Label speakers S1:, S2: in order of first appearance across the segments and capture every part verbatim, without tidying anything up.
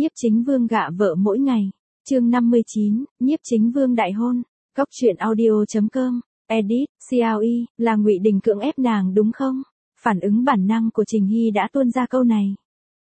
S1: Nhiếp Chính Vương gạ vợ mỗi ngày. Chương năm mươi chín, Nhiếp Chính Vương đại hôn. Góc truyện audio chấm com. Edit, xê lờ e, là Ngụy Đình cưỡng ép nàng đúng không? Phản ứng bản năng của Trình Hy đã tuôn ra câu này.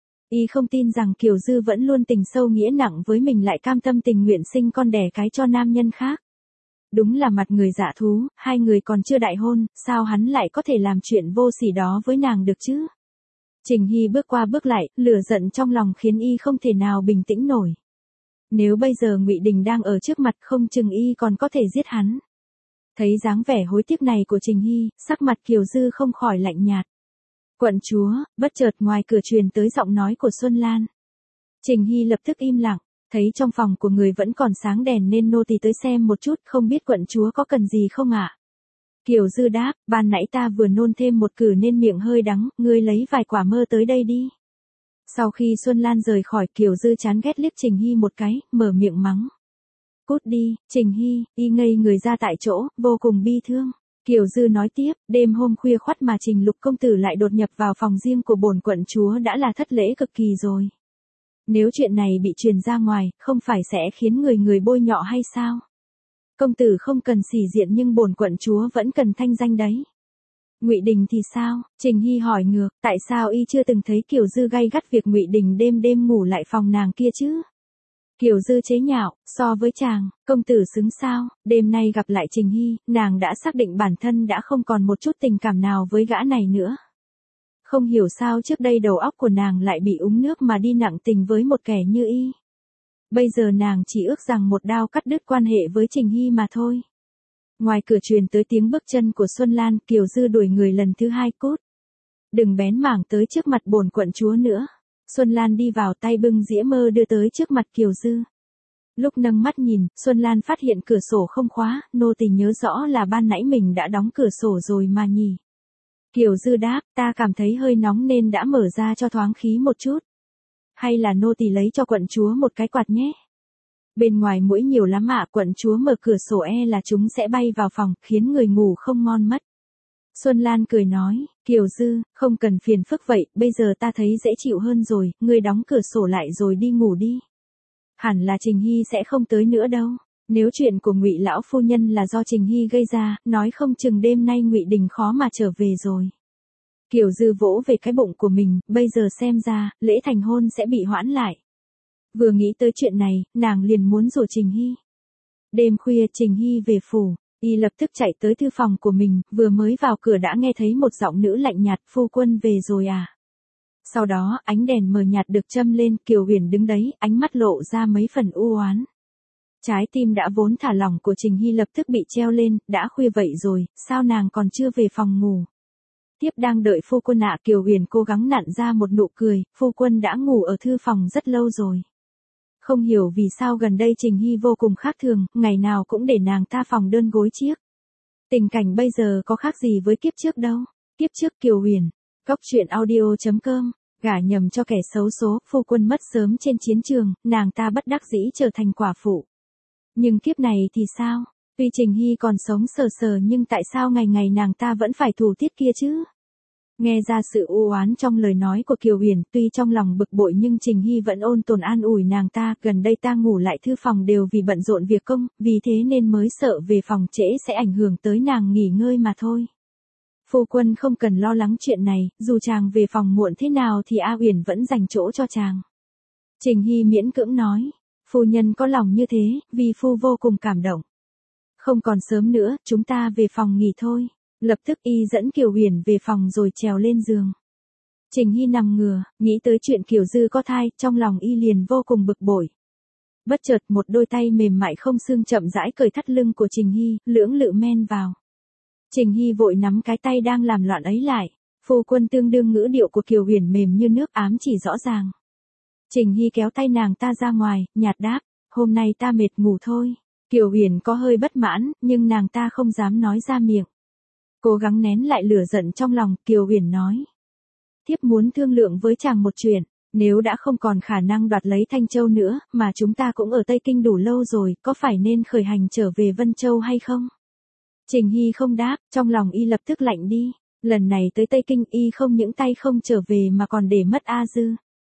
S1: Y không tin rằng Kiều Dư vẫn luôn tình sâu nghĩa nặng với mình lại cam tâm tình nguyện sinh con đẻ cái cho nam nhân khác. Đúng là mặt người dạ thú, hai người còn chưa đại hôn, sao hắn lại có thể làm chuyện vô sỉ đó với nàng được chứ? Trình Hy bước qua bước lại, lửa giận trong lòng khiến y không thể nào bình tĩnh nổi. Nếu bây giờ Ngụy Đình đang ở trước mặt không chừng y còn có thể giết hắn. Thấy dáng vẻ hối tiếc này của Trình Hy, sắc mặt Kiều Dư không khỏi lạnh nhạt. Quận chúa, bất chợt ngoài cửa truyền tới giọng nói của Xuân Lan. Trình Hy lập tức im lặng, thấy trong phòng của người vẫn còn sáng đèn nên nô tỳ tới xem một chút, không biết quận chúa có cần gì không ạ? Kiều Dư đáp, ban nãy ta vừa nôn thêm một cử nên miệng hơi đắng, ngươi lấy vài quả mơ tới đây đi. Sau khi Xuân Lan rời khỏi, Kiều Dư chán ghét liếc Trình Hy một cái, mở miệng mắng. Cút đi, Trình Hy, y ngây người ra tại chỗ, vô cùng bi thương. Kiều Dư nói tiếp, đêm hôm khuya khoắt mà Trình Lục công tử lại đột nhập vào phòng riêng của bổn quận chúa đã là thất lễ cực kỳ rồi. Nếu chuyện này bị truyền ra ngoài, không phải sẽ khiến người người bôi nhọ hay sao? Công tử không cần sỉ diện nhưng bổn quận chúa vẫn cần thanh danh đấy. Ngụy Đình thì sao? Trình Hy hỏi ngược, tại sao y chưa từng thấy Kiều Dư gay gắt việc Ngụy Đình đêm đêm ngủ lại phòng nàng kia chứ? Kiều Dư chế nhạo, so với chàng, công tử xứng sao? Đêm nay gặp lại Trình Hy, nàng đã xác định bản thân đã không còn một chút tình cảm nào với gã này nữa. Không hiểu sao trước đây đầu óc của nàng lại bị uống nước mà đi nặng tình với một kẻ như y. Bây giờ nàng chỉ ước rằng một đao cắt đứt quan hệ với Trình Hy mà thôi. Ngoài cửa truyền tới tiếng bước chân của Xuân Lan, Kiều Dư đuổi người lần thứ hai cút. Đừng bén mảng tới trước mặt bổn quận chúa nữa. Xuân Lan đi vào tay bưng dĩa mơ đưa tới trước mặt Kiều Dư. Lúc nâng mắt nhìn, Xuân Lan phát hiện cửa sổ không khóa, nô tỳ nhớ rõ là ban nãy mình đã đóng cửa sổ rồi mà nhỉ. Kiều Dư đáp, ta cảm thấy hơi nóng nên đã mở ra cho thoáng khí một chút. Hay là nô tỳ lấy cho quận chúa một cái quạt nhé. Bên ngoài muỗi nhiều lắm ạ, quận chúa mở cửa sổ e là chúng sẽ bay vào phòng, khiến người ngủ không ngon mất. Xuân Lan cười nói, Kiều Dư, không cần phiền phức vậy, bây giờ ta thấy dễ chịu hơn rồi, ngươi đóng cửa sổ lại rồi đi ngủ đi. Hẳn là Trình Hy sẽ không tới nữa đâu. Nếu chuyện của Ngụy lão phu nhân là do Trình Hy gây ra, nói không chừng đêm nay Ngụy Đình khó mà trở về rồi. Kiều Dư vỗ về cái bụng của mình, bây giờ xem ra, lễ thành hôn sẽ bị hoãn lại. Vừa nghĩ tới chuyện này, nàng liền muốn rủ Trình Hy. Đêm khuya Trình Hy về phủ, y lập tức chạy tới thư phòng của mình, vừa mới vào cửa đã nghe thấy một giọng nữ lạnh nhạt, phu quân về rồi à. Sau đó, ánh đèn mờ nhạt được châm lên, Kiều Huyền đứng đấy, ánh mắt lộ ra mấy phần u oán. Trái tim đã vốn thả lỏng của Trình Hy lập tức bị treo lên, đã khuya vậy rồi, sao nàng còn chưa về phòng ngủ? Tiếp đang đợi phu quân ạ. Kiều Huyền cố gắng nặn ra một nụ cười, phu quân đã ngủ ở thư phòng rất lâu rồi. Không hiểu vì sao gần đây Trình Hy vô cùng khác thường, ngày nào cũng để nàng ta phòng đơn gối chiếc. Tình cảnh bây giờ có khác gì với kiếp trước đâu. Kiếp trước Kiều Huyền, góc truyện audio chấm com, gả nhầm cho kẻ xấu số, phu quân mất sớm trên chiến trường, nàng ta bất đắc dĩ trở thành quả phụ. Nhưng kiếp này thì sao? Tuy Trình Hy còn sống sờ sờ nhưng tại sao ngày ngày nàng ta vẫn phải thủ tiết kia chứ? Nghe ra sự u oán trong lời nói của Kiều Huyền, tuy trong lòng bực bội nhưng Trình Hy vẫn ôn tồn an ủi nàng ta, gần đây ta ngủ lại thư phòng đều vì bận rộn việc công, vì thế nên mới sợ về phòng trễ sẽ ảnh hưởng tới nàng nghỉ ngơi mà thôi. Phu quân không cần lo lắng chuyện này, dù chàng về phòng muộn thế nào thì A Huyền vẫn dành chỗ cho chàng. Trình Hy miễn cưỡng nói, phu nhân có lòng như thế, vì phu vô cùng cảm động. Không còn sớm nữa, chúng ta về phòng nghỉ thôi. Lập tức y dẫn Kiều Huyền về phòng rồi trèo lên giường. Trình Hy nằm ngửa, nghĩ tới chuyện Kiều Dư có thai, trong lòng y liền vô cùng bực bội. Bất chợt một đôi tay mềm mại không xương chậm rãi cởi thắt lưng của Trình Hy, lưỡng lự men vào. Trình Hy vội nắm cái tay đang làm loạn ấy lại. Phu quân tương đương ngữ điệu của Kiều Huyền mềm như nước, ám chỉ rõ ràng. Trình Hy kéo tay nàng ta ra ngoài, nhạt đáp, hôm nay ta mệt ngủ thôi. Kiều Huyền có hơi bất mãn, nhưng nàng ta không dám nói ra miệng. Cố gắng nén lại lửa giận trong lòng, Kiều Huyền nói. Thiếp muốn thương lượng với chàng một chuyện, nếu đã không còn khả năng đoạt lấy Thanh Châu nữa, mà chúng ta cũng ở Tây Kinh đủ lâu rồi, có phải nên khởi hành trở về Vân Châu hay không? Trình Hy không đáp, trong lòng y lập tức lạnh đi. Lần này tới Tây Kinh y không những tay không trở về mà còn để mất A Dư.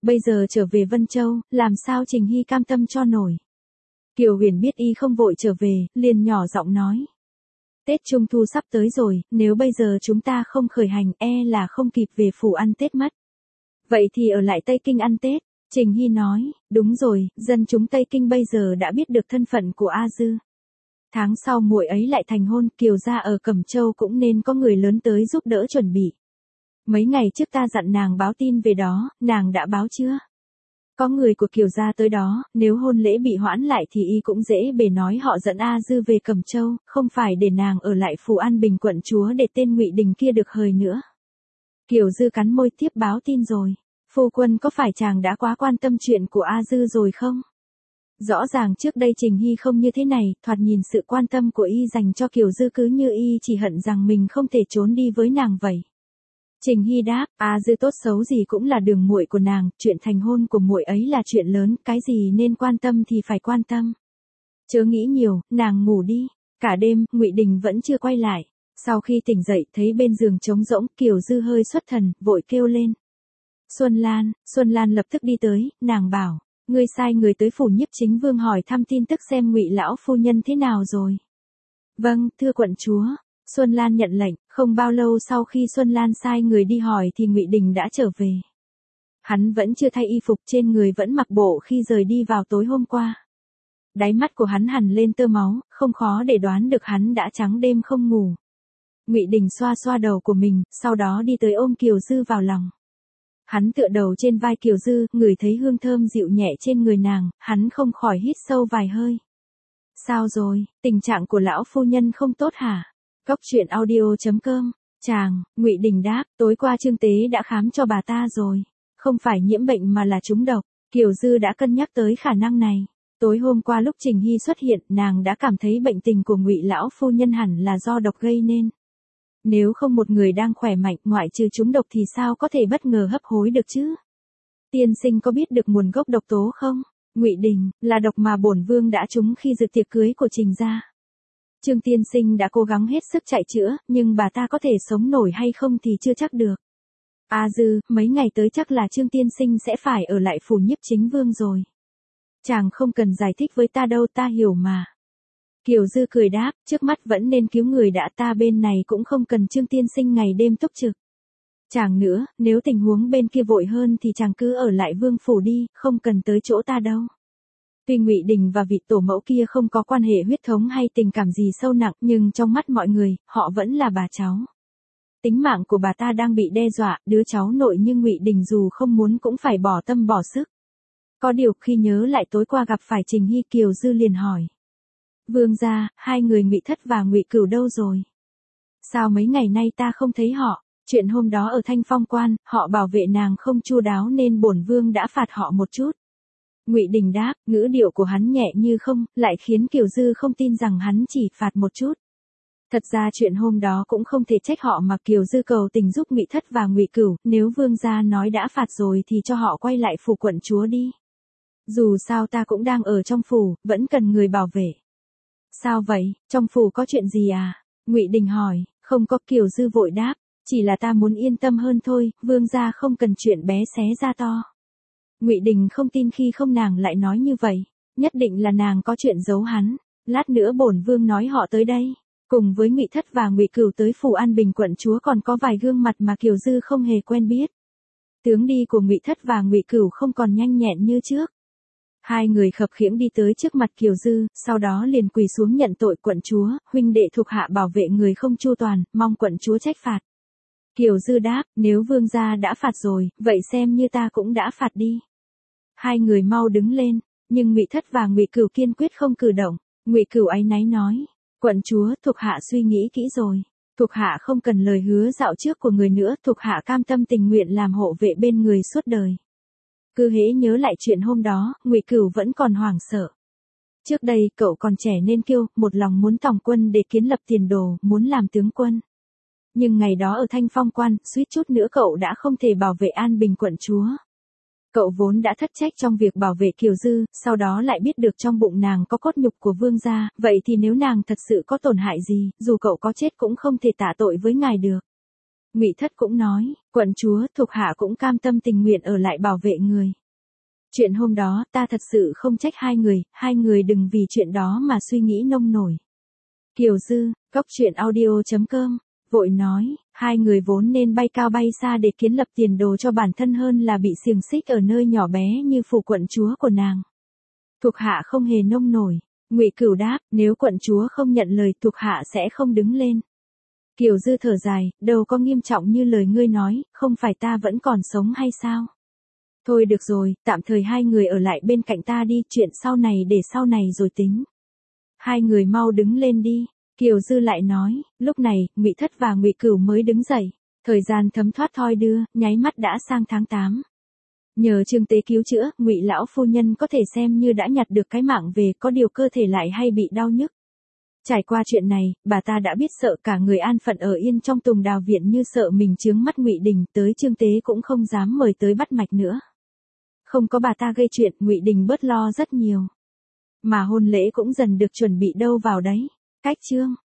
S1: Bây giờ trở về Vân Châu, làm sao Trình Hy cam tâm cho nổi. Kiều Huyền biết y không vội trở về, liền nhỏ giọng nói. Tết Trung Thu sắp tới rồi, nếu bây giờ chúng ta không khởi hành e là không kịp về phủ ăn Tết mất. Vậy thì ở lại Tây Kinh ăn Tết. Trình Hy nói, đúng rồi, dân chúng Tây Kinh bây giờ đã biết được thân phận của A Dư. Tháng sau muội ấy lại thành hôn, Kiều gia ở Cẩm Châu cũng nên có người lớn tới giúp đỡ chuẩn bị. Mấy ngày trước ta dặn nàng báo tin về đó, nàng đã báo chưa? Có người của Kiều gia tới đó, nếu hôn lễ bị hoãn lại thì y cũng dễ bề nói họ dẫn A Dư về Cẩm Châu, không phải để nàng ở lại phủ An Bình quận chúa để tên Ngụy Đình kia được hời nữa. Kiều Dư cắn môi tiếp báo tin rồi. Phu quân có phải chàng đã quá quan tâm chuyện của A Dư rồi không? Rõ ràng trước đây Trình Hy không như thế này, thoạt nhìn sự quan tâm của y dành cho Kiều Dư cứ như y chỉ hận rằng mình không thể trốn đi với nàng vậy. Trình Hy đáp, A Dư tốt xấu gì cũng là đường muội của nàng, chuyện thành hôn của muội ấy là chuyện lớn, cái gì nên quan tâm thì phải quan tâm. Chớ nghĩ nhiều, nàng ngủ đi. Cả đêm, Ngụy Đình vẫn chưa quay lại. Sau khi tỉnh dậy, thấy bên giường trống rỗng, Kiều Dư hơi xuất thần, vội kêu lên. Xuân Lan, Xuân Lan lập tức đi tới, nàng bảo, ngươi sai người tới phủ Nhiếp Chính Vương hỏi thăm tin tức xem Ngụy lão phu nhân thế nào rồi. Vâng, thưa quận chúa. Xuân Lan nhận lệnh, không bao lâu sau khi Xuân Lan sai người đi hỏi thì Ngụy Đình đã trở về. Hắn vẫn chưa thay y phục, trên người vẫn mặc bộ khi rời đi vào tối hôm qua. Đáy mắt của hắn hằn lên tơ máu, không khó để đoán được hắn đã trắng đêm không ngủ. Ngụy Đình xoa xoa đầu của mình, sau đó đi tới ôm Kiều Dư vào lòng. Hắn tựa đầu trên vai Kiều Dư, ngửi thấy hương thơm dịu nhẹ trên người nàng, hắn không khỏi hít sâu vài hơi. Sao rồi, tình trạng của lão phu nhân không tốt hả? Cóc truyện audio chấm com. Chàng, Ngụy Đình đáp, tối qua Trương Tế đã khám cho bà ta rồi. Không phải nhiễm bệnh mà là trúng độc. Kiều Dư đã cân nhắc tới khả năng này. Tối hôm qua lúc Trình Hy xuất hiện, nàng đã cảm thấy bệnh tình của Ngụy lão phu nhân hẳn là do độc gây nên. Nếu không một người đang khỏe mạnh ngoại trừ trúng độc thì sao có thể bất ngờ hấp hối được chứ? Tiên sinh có biết được nguồn gốc độc tố không? Ngụy Đình, là độc mà bổn vương đã trúng khi dự tiệc cưới của Trình gia. Trương tiên sinh đã cố gắng hết sức chạy chữa, nhưng bà ta có thể sống nổi hay không thì chưa chắc được. A Dư, mấy ngày tới chắc là Trương tiên sinh sẽ phải ở lại phủ Nhiếp Chính Vương rồi. Chàng không cần giải thích với ta đâu, ta hiểu mà. Kiều Dư cười đáp, trước mắt vẫn nên cứu người đã, ta bên này cũng không cần Trương tiên sinh ngày đêm túc trực. Chàng nữa, nếu tình huống bên kia vội hơn thì chàng cứ ở lại vương phủ đi, không cần tới chỗ ta đâu. Tuy Ngụy Đình và vị tổ mẫu kia không có quan hệ huyết thống hay tình cảm gì sâu nặng, nhưng trong mắt mọi người, họ vẫn là bà cháu. Tính mạng của bà ta đang bị đe dọa, đứa cháu nội như Ngụy Đình dù không muốn cũng phải bỏ tâm bỏ sức. Có điều khi nhớ lại tối qua gặp phải Trình Hy, Kiều Dư liền hỏi. Vương gia, hai người Ngụy Thất và Ngụy Cửu đâu rồi? Sao mấy ngày nay ta không thấy họ? Chuyện hôm đó ở Thanh Phong Quan, họ bảo vệ nàng không chu đáo nên bổn vương đã phạt họ một chút. Ngụy Đình đáp, ngữ điệu của hắn nhẹ như không, lại khiến Kiều Dư không tin rằng hắn chỉ phạt một chút. Thật ra chuyện hôm đó cũng không thể trách họ mà Kiều Dư cầu tình giúp Ngụy Thất và Ngụy Cửu, nếu vương gia nói đã phạt rồi thì cho họ quay lại phủ quận chúa đi. Dù sao ta cũng đang ở trong phủ, vẫn cần người bảo vệ. Sao vậy, trong phủ có chuyện gì à? Ngụy Đình hỏi, không có, Kiều Dư vội đáp, chỉ là ta muốn yên tâm hơn thôi, vương gia không cần chuyện bé xé ra to. Ngụy Đình không tin khi không nàng lại nói như vậy, nhất định là nàng có chuyện giấu hắn, lát nữa bổn vương nói họ tới đây. Cùng với Ngụy Thất và Ngụy Cửu tới phủ An Bình quận chúa còn có vài gương mặt mà Kiều Dư không hề quen biết. Tướng đi của Ngụy Thất và Ngụy Cửu không còn nhanh nhẹn như trước. Hai người khập khiễng đi tới trước mặt Kiều Dư, sau đó liền quỳ xuống nhận tội quận chúa, huynh đệ thuộc hạ bảo vệ người không chu toàn, mong quận chúa trách phạt. Kiều Dư đáp, nếu vương gia đã phạt rồi, vậy xem như ta cũng đã phạt đi. Hai người mau đứng lên, nhưng Ngụy Thất và Ngụy Cửu kiên quyết không cử động. Ngụy Cửu áy náy nói, quận chúa, thuộc hạ suy nghĩ kỹ rồi, thuộc hạ không cần lời hứa dạo trước của người nữa, thuộc hạ cam tâm tình nguyện làm hộ vệ bên người suốt đời. Cứ hễ nhớ lại chuyện hôm đó, Ngụy Cửu vẫn còn hoảng sợ. Trước đây cậu còn trẻ nên kiêu, một lòng muốn tòng quân để kiến lập tiền đồ, muốn làm tướng quân. Nhưng ngày đó ở Thanh Phong Quan, suýt chút nữa cậu đã không thể bảo vệ An Bình quận chúa. Cậu vốn đã thất trách trong việc bảo vệ Kiều Dư, sau đó lại biết được trong bụng nàng có cốt nhục của vương gia, vậy thì nếu nàng thật sự có tổn hại gì, dù cậu có chết cũng không thể tạ tội với ngài được. Ngụy Thất cũng nói, quận chúa, thuộc hạ cũng cam tâm tình nguyện ở lại bảo vệ người. Chuyện hôm đó ta thật sự không trách hai người, hai người đừng vì chuyện đó mà suy nghĩ nông nổi. Kiều Dư, Cốc Truyện Audio chấm com, vội nói, hai người vốn nên bay cao bay xa để kiến lập tiền đồ cho bản thân hơn là bị xiềng xích ở nơi nhỏ bé như phủ quận chúa của nàng. Thuộc hạ không hề nông nổi. Ngụy Cửu đáp, nếu quận chúa không nhận lời thuộc hạ sẽ không đứng lên. Kiều Dư thở dài, đâu có nghiêm trọng như lời ngươi nói, không phải ta vẫn còn sống hay sao? Thôi được rồi, tạm thời hai người ở lại bên cạnh ta đi, chuyện sau này để sau này rồi tính. Hai người mau đứng lên đi. Kiều Dư lại nói, lúc này, Ngụy Thất và Ngụy Cửu mới đứng dậy. Thời gian thấm thoát thoi đưa, nháy mắt đã sang tháng tám. Nhờ Trương Tế cứu chữa, Ngụy lão phu nhân có thể xem như đã nhặt được cái mạng về, có điều cơ thể lại hay bị đau nhức. Trải qua chuyện này, bà ta đã biết sợ cả người an phận ở yên trong Tùng Đào viện như sợ mình chướng mắt Ngụy Đình, tới Trương Tế cũng không dám mời tới bắt mạch nữa. Không có bà ta gây chuyện, Ngụy Đình bớt lo rất nhiều. Mà hôn lễ cũng dần được chuẩn bị đâu vào đấy. Cách chương